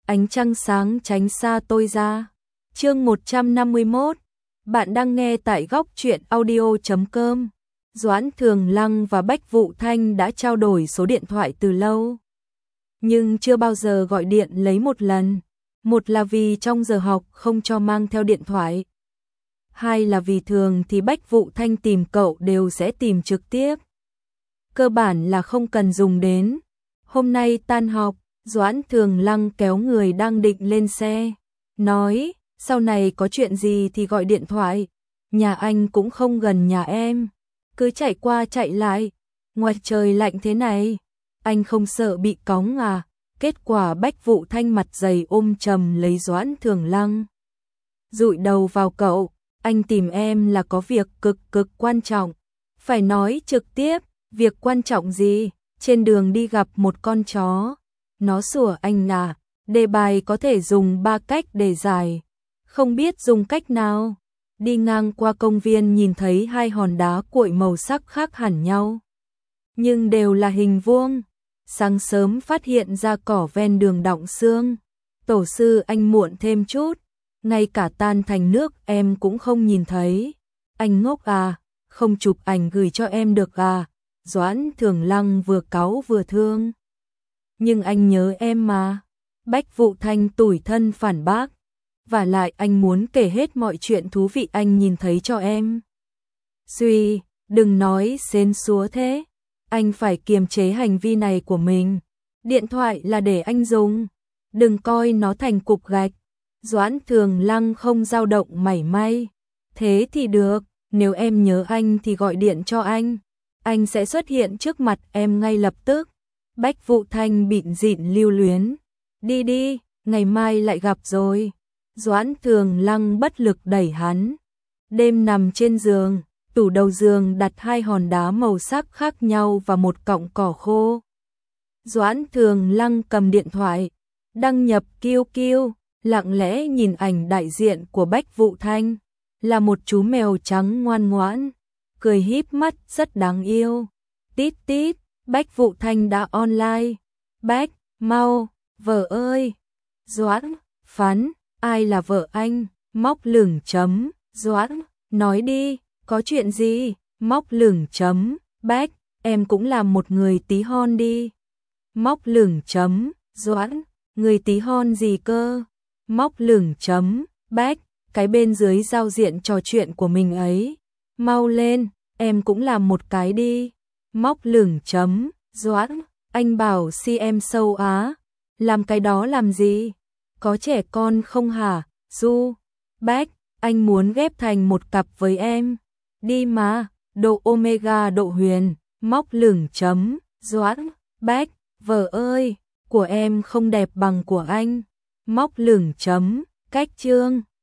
ánh trăng sáng tránh xa tôi ra. Chương 151. Bạn đang nghe tại góc truyện audio.com. Doãn Thường Lăng và Bách Vụ Thanh đã trao đổi số điện thoại từ lâu, nhưng chưa bao giờ gọi điện lấy một lần. Một là vì trong giờ học không cho mang theo điện thoại. Hai là vì thường thì Bách Vụ Thanh tìm cậu đều sẽ tìm trực tiếp. Cơ bản là không cần dùng đến. Hôm nay tan học, Doãn Thường Lăng kéo người đang định lên xe, nói, sau này có chuyện gì thì gọi điện thoại, nhà anh cũng không gần nhà em, cứ chạy qua chạy lại, ngoài trời lạnh thế này, anh không sợ bị cóng à? Kết quả Bách Vụ Thanh mặt dày ôm chầm lấy Doãn Thường Lăng, dụi đầu vào cậu, anh tìm em là có việc cực quan trọng, phải nói trực tiếp, việc quan trọng gì? Trên đường đi gặp một con chó, nó sủa anh à, đề bài có thể dùng 3 cách để giải, không biết dùng cách nào. Đi ngang qua công viên nhìn thấy 2 hòn đá cuội màu sắc khác hẳn nhau, nhưng đều là hình vuông. Sáng sớm phát hiện ra cỏ ven đường đọng sương. Tổ sư anh muộn thêm chút, ngay cả tan thành nước em cũng không nhìn thấy. Anh ngốc à, không chụp ảnh gửi cho em được à? Doãn Thường Lăng vừa cáu vừa thương. Nhưng anh nhớ em mà. Bách Vụ Thanh tủi thân phản bác. Và lại anh muốn kể hết mọi chuyện thú vị anh nhìn thấy cho em. Duy, đừng nói xến xúa thế. Anh phải kiềm chế hành vi này của mình. Điện thoại là để anh dùng, đừng coi nó thành cục gạch. Doãn Thường Lăng không dao động mảy may. Thế thì được, nếu em nhớ anh thì gọi điện cho anh sẽ xuất hiện trước mặt em ngay lập tức. Bách Vụ Thanh bịn dịn lưu luyến. Đi đi, ngày mai lại gặp rồi. Doãn Thường Lăng bất lực đẩy hắn. Đêm nằm trên giường, tủ đầu giường đặt 2 hòn đá màu sắc khác nhau và một cọng cỏ khô. Doãn Thường Lăng cầm điện thoại, đăng nhập QQ, lặng lẽ nhìn ảnh đại diện của Bách Vụ Thanh, là một chú mèo trắng ngoan ngoãn, cười híp mắt rất đáng yêu. Tít tít, Bách Vụ Thanh đã online. Bách, mau, vợ ơi. Doãn, phán, ai là vợ anh? Móc lửng chấm, Doãn, nói đi, có chuyện gì? Móc lửng chấm, Bách, em cũng là một người tí hon đi. Móc lửng chấm, Doãn, người tí hon gì cơ? Móc lửng chấm, Bách, cái bên dưới giao diện trò chuyện của mình ấy. Mau lên, em cũng làm một cái đi. Móc lửng chấm, Doãn, anh bảo CM sâu Á, làm cái đó làm gì? Có trẻ con không hả? Du, Bách, anh muốn ghép thành một cặp với em. Đi mà, độ omega độ huyền. Móc lửng chấm, Doãn, Bách, vợ ơi, của em không đẹp bằng của anh. Móc lửng chấm, cách chương.